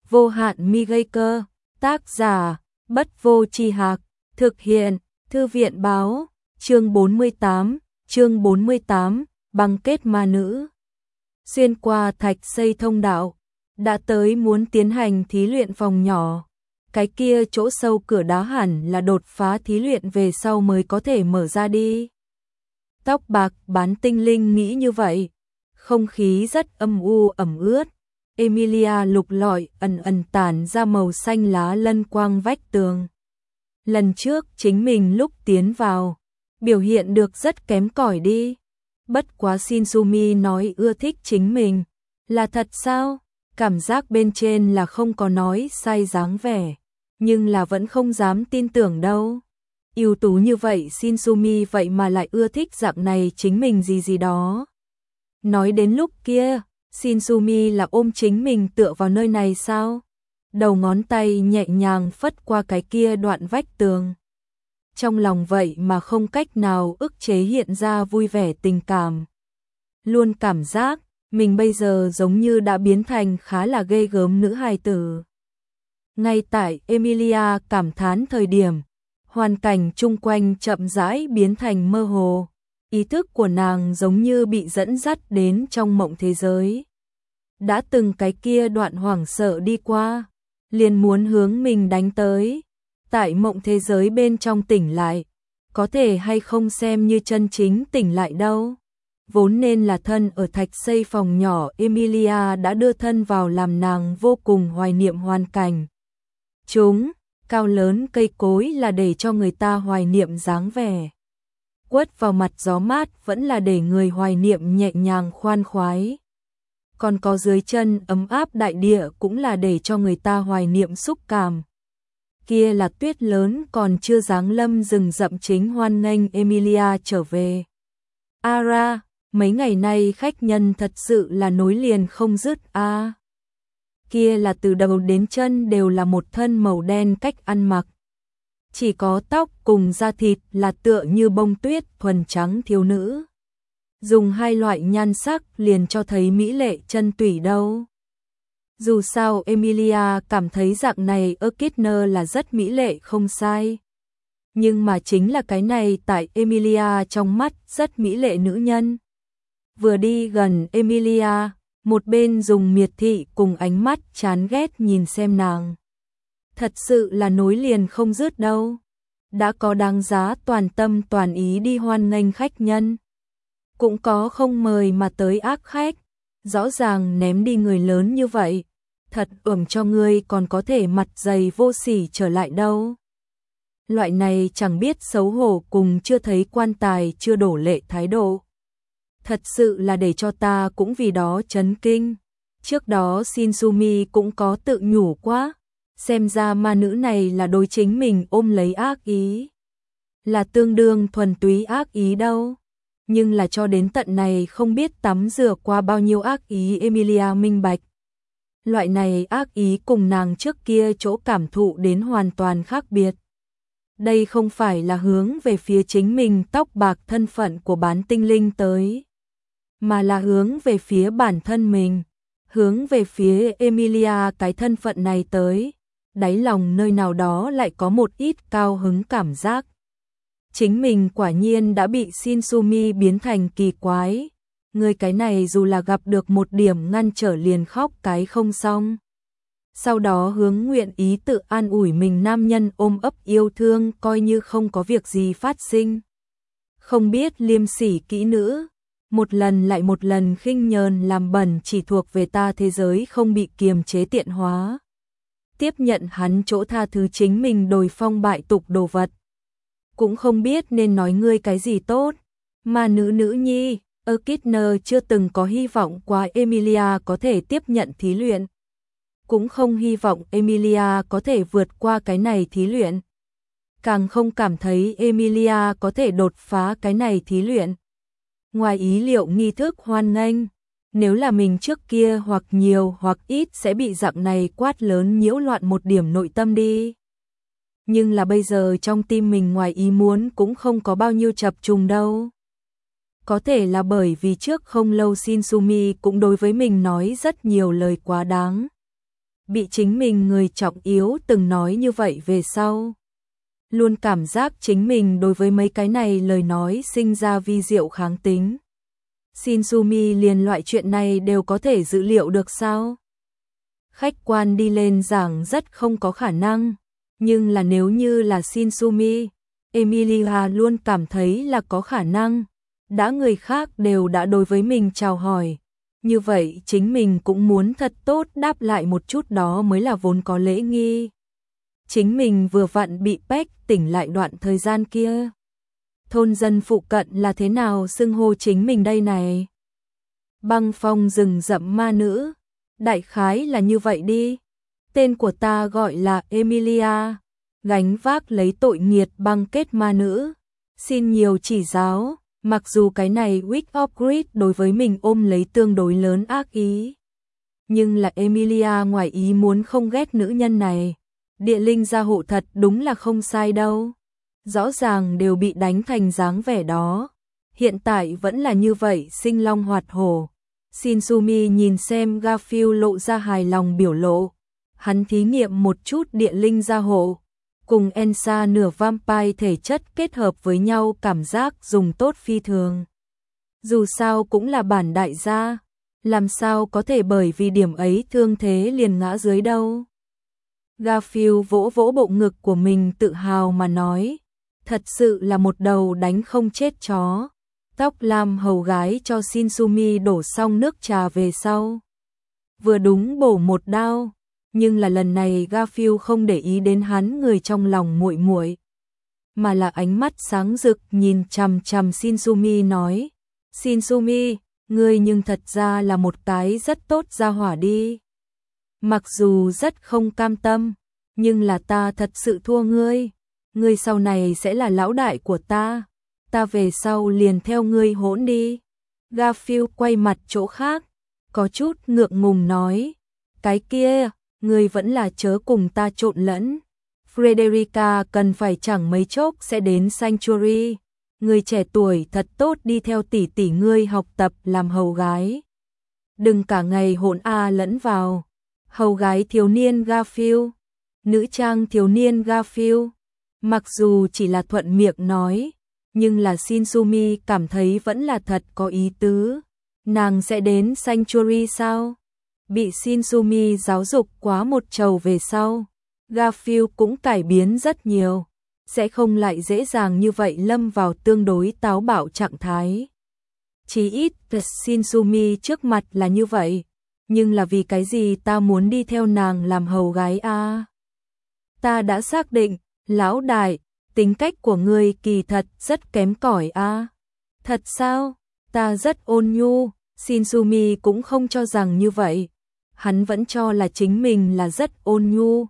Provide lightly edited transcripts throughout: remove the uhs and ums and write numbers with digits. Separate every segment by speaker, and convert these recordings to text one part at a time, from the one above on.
Speaker 1: vô hạn mi gây cơ, tác giả, Bất Vô Tri Hạc, thực hiện, Thư viện báo, chương 48, băng kết ma nữ. Xuyên qua thạch xây thông đạo, đã tới muốn tiến hành thí luyện phòng nhỏ. Cái kia chỗ sâu cửa đá hẳn là đột phá thí luyện về sau mới có thể mở ra đi. Tóc bạc bán tinh linh nghĩ như vậy. Không khí rất âm u ẩm ướt. Emilia lục lọi ẩn tản ra màu xanh lá lân quang vách tường. Lần trước chính mình lúc tiến vào, biểu hiện được rất kém cỏi đi. Bất quá Shinsumi nói ưa thích chính mình. Là thật sao? Cảm giác bên trên là không có nói sai dáng vẻ. Nhưng là vẫn không dám tin tưởng đâu. Ưu tú như vậy Shinsumi vậy mà lại ưa thích dạng này chính mình gì đó. Nói đến lúc kia, Shinsumi là ôm chính mình tựa vào nơi này sao? Đầu ngón tay nhẹ nhàng phất qua cái kia đoạn vách tường. Trong lòng vậy mà không cách nào ức chế hiện ra vui vẻ tình cảm. Luôn cảm giác, mình bây giờ giống như đã biến thành khá là ghê gớm nữ hài tử. Ngay tại Emilia cảm thán thời điểm, hoàn cảnh chung quanh chậm rãi biến thành mơ hồ. Ý thức của nàng giống như bị dẫn dắt đến trong mộng thế giới. Đã từng cái kia đoạn hoảng sợ đi qua, liền muốn hướng mình đánh tới. Tại mộng thế giới bên trong tỉnh lại, có thể hay không xem như chân chính tỉnh lại đâu. Vốn nên là thân ở thạch xây phòng nhỏ, Emilia đã đưa thân vào làm nàng vô cùng hoài niệm hoàn cảnh. Chúng, cao lớn cây cối là để cho người ta hoài niệm dáng vẻ. Quất vào mặt gió mát vẫn là để người hoài niệm nhẹ nhàng khoan khoái. Còn có dưới chân ấm áp đại địa cũng là để cho người ta hoài niệm xúc cảm. Kia là tuyết lớn còn chưa giáng lâm rừng rậm chính hoan nghênh Emilia trở về. Ara, mấy ngày nay khách nhân thật sự là nối liền không dứt a. Kia là từ đầu đến chân đều là một thân màu đen cách ăn mặc. Chỉ có tóc cùng da thịt là tựa như bông tuyết thuần trắng thiếu nữ. Dùng hai loại nhan sắc liền cho thấy mỹ lệ chân tủy đâu. Dù sao Emilia cảm thấy dạng này Arkitner là rất mỹ lệ không sai. Nhưng mà chính là cái này tại Emilia trong mắt rất mỹ lệ nữ nhân. Vừa đi gần Emilia, một bên dùng miệt thị cùng ánh mắt chán ghét nhìn xem nàng. Thật sự là nối liền không dứt đâu. Đã có đáng giá toàn tâm toàn ý đi hoan nghênh khách nhân. Cũng có không mời mà tới ác khách. Rõ ràng ném đi người lớn như vậy. Thật cho ngươi còn có thể mặt dày vô sỉ trở lại đâu. Loại này chẳng biết xấu hổ cùng chưa thấy quan tài chưa đổ lệ thái độ. Thật sự là để cho ta cũng vì đó chấn kinh. Trước đó Shinsumi cũng có tự nhủ quá. Xem ra ma nữ này là đối chính mình ôm lấy ác ý. Là tương đương thuần túy ác ý đâu. Nhưng là cho đến tận này không biết tắm rửa qua bao nhiêu ác ý Emilia minh bạch. Loại này ác ý cùng nàng trước kia chỗ cảm thụ đến hoàn toàn khác biệt. Đây không phải là hướng về phía chính mình tóc bạc thân phận của bán tinh linh tới. Mà là hướng về phía bản thân mình. Hướng về phía Emilia cái thân phận này tới. Đáy lòng nơi nào đó lại có một ít cao hứng cảm giác. Chính mình quả nhiên đã bị Shinsumi biến thành kỳ quái. Người cái này dù là gặp được một điểm ngăn trở liền khóc cái không xong. Sau đó hướng nguyện ý tự an ủi mình nam nhân ôm ấp yêu thương coi như không có việc gì phát sinh. Không biết liêm sỉ kỹ nữ. Một lần lại một lần khinh nhờn làm bẩn chỉ thuộc về ta thế giới không bị kiềm chế tiện hóa. Tiếp nhận hắn chỗ tha thứ chính mình đồi phong bại tục đồ vật. Cũng không biết nên nói ngươi cái gì tốt. Mà nữ nhi, Arkitner chưa từng có hy vọng qua Emilia có thể tiếp nhận thí luyện. Cũng không hy vọng Emilia có thể vượt qua cái này thí luyện. Càng không cảm thấy Emilia có thể đột phá cái này thí luyện. Ngoài ý liệu nghi thức hoan nghênh. Nếu là mình trước kia hoặc nhiều hoặc ít sẽ bị dạng này quát lớn nhiễu loạn một điểm nội tâm đi. Nhưng là bây giờ trong tim mình ngoài ý muốn cũng không có bao nhiêu chập trùng đâu. Có thể là bởi vì trước không lâu Shinsumi cũng đối với mình nói rất nhiều lời quá đáng. bị chính mình người trọng yếu từng nói như vậy về sau. Luôn cảm giác chính mình đối với mấy cái này lời nói sinh ra vi diệu kháng tính. Shinsumi liền loại chuyện này đều có thể dự liệu được sao? Khách quan đi lên giảng rất không có khả năng, nhưng là nếu như là Shinsumi, Emilia luôn cảm thấy là có khả năng. Đã người khác đều đã đối với mình chào hỏi, như vậy chính mình cũng muốn thật tốt đáp lại một chút, đó mới là vốn có lễ nghi. Chính mình vừa vặn bị Peck tỉnh lại đoạn thời gian kia. Thôn dân phụ cận là thế nào xưng hô chính mình đây này? Băng phong rừng rậm ma nữ, đại khái là như vậy đi. Tên của ta gọi là Emilia, gánh vác lấy tội nghiệt băng kết ma nữ. Xin nhiều chỉ giáo, mặc dù cái này Witch of Greed đối với mình ôm lấy tương đối lớn ác ý. Nhưng là Emilia ngoài ý muốn không ghét nữ nhân này. Địa linh gia hộ thật đúng là không sai đâu. Rõ ràng đều bị đánh thành dáng vẻ đó. Hiện tại vẫn là như vậy sinh long hoạt hổ. Shinsumi nhìn xem Garfield lộ ra hài lòng biểu lộ. Hắn thí nghiệm một chút địa linh gia hộ. Cùng Elsa nửa vampire thể chất kết hợp với nhau cảm giác dùng tốt phi thường. Dù sao cũng là bản đại gia. Làm sao có thể bởi vì điểm ấy thương thế liền ngã dưới đâu. Garfield vỗ vỗ bộ ngực của mình tự hào mà nói. Thật sự là một đầu đánh không chết chó. Tóc lam hầu gái cho Shinsumi đổ xong nước trà về sau. Vừa đúng bổ một đao, nhưng là lần này Garfield không để ý đến hắn người trong lòng muội muội, mà là ánh mắt sáng rực nhìn chằm chằm Shinsumi nói: "Shinsumi, ngươi nhưng thật ra là một cái rất tốt gia hỏa đi. Mặc dù rất không cam tâm, nhưng là ta thật sự thua ngươi. Ngươi sau này sẽ là lão đại của ta. Ta về sau liền theo ngươi hỗn đi." Garfield quay mặt chỗ khác, có chút ngượng ngùng nói: "Cái kia, ngươi vẫn là chớ cùng ta trộn lẫn. Frederica cần phải chẳng mấy chốc sẽ đến Sanctuary. Ngươi trẻ tuổi thật tốt đi theo tỷ tỷ ngươi học tập làm hầu gái. Đừng cả ngày hỗn lẫn vào." Hầu gái thiếu niên Garfield, nữ trang thiếu niên Garfield. Mặc dù chỉ là thuận miệng nói, nhưng là Shinsumi cảm thấy vẫn là thật có ý tứ. Nàng sẽ đến Sanctuary sao? Bị Shinsumi giáo dục quá một trầu về sau, Garfield cũng cải biến rất nhiều, sẽ không lại dễ dàng như vậy lâm vào tương đối táo bạo trạng thái. Chí ít Shinsumi trước mặt là như vậy, nhưng là vì cái gì ta muốn đi theo nàng làm hầu gái a? Ta đã xác định, lão đại, tính cách của ngươi kỳ thật rất kém cỏi a. Thật sao? Ta rất ôn nhu. Shinsumi cũng không cho rằng như vậy. Hắn vẫn cho là chính mình là rất ôn nhu.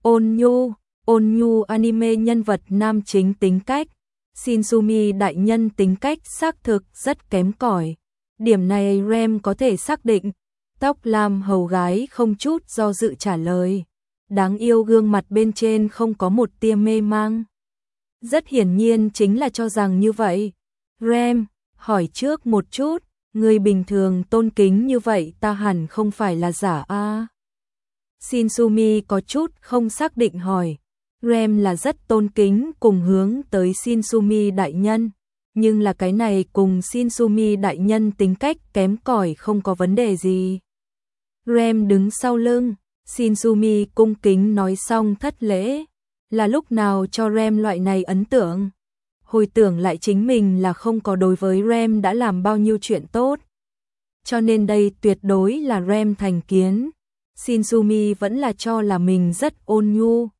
Speaker 1: Ôn nhu anime nhân vật nam chính tính cách. Shinsumi đại nhân tính cách xác thực rất kém cỏi. Điểm này Rem có thể xác định. Tóc lam hầu gái không chút do dự trả lời. Đáng yêu gương mặt bên trên không có một tia mê mang. Rất hiển nhiên chính là cho rằng như vậy. Rem, hỏi trước một chút, người bình thường tôn kính như vậy ta hẳn không phải là giả a? Shinsumi có chút không xác định hỏi. Rem là rất tôn kính cùng hướng tới Shinsumi đại nhân, nhưng là cái này cùng Shinsumi đại nhân tính cách kém cỏi không có vấn đề gì. Rem đứng sau lưng, Shinsumi cung kính nói xong thất lễ. Là lúc nào cho Rem loại này ấn tượng? Hồi tưởng lại chính mình là không có đối với Rem đã làm bao nhiêu chuyện tốt. Cho nên đây tuyệt đối là Rem thành kiến. Shinsumi vẫn là cho là mình rất ôn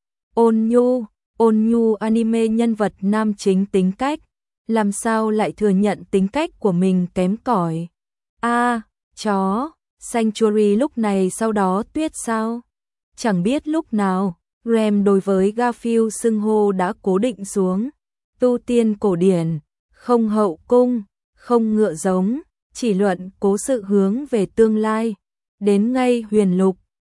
Speaker 1: nhu anime nhân vật nam chính tính cách. Làm sao lại thừa nhận tính cách của mình kém cỏi? Chó, Sanctuary lúc này sau đó tuyết sao? Chẳng biết lúc nào, Rem đối với Garfield xưng hô đã cố định xuống. Tu tiên cổ điển, không hậu cung, không ngựa giống, chỉ luận cố sự hướng về tương lai. Đến ngay huyền lục,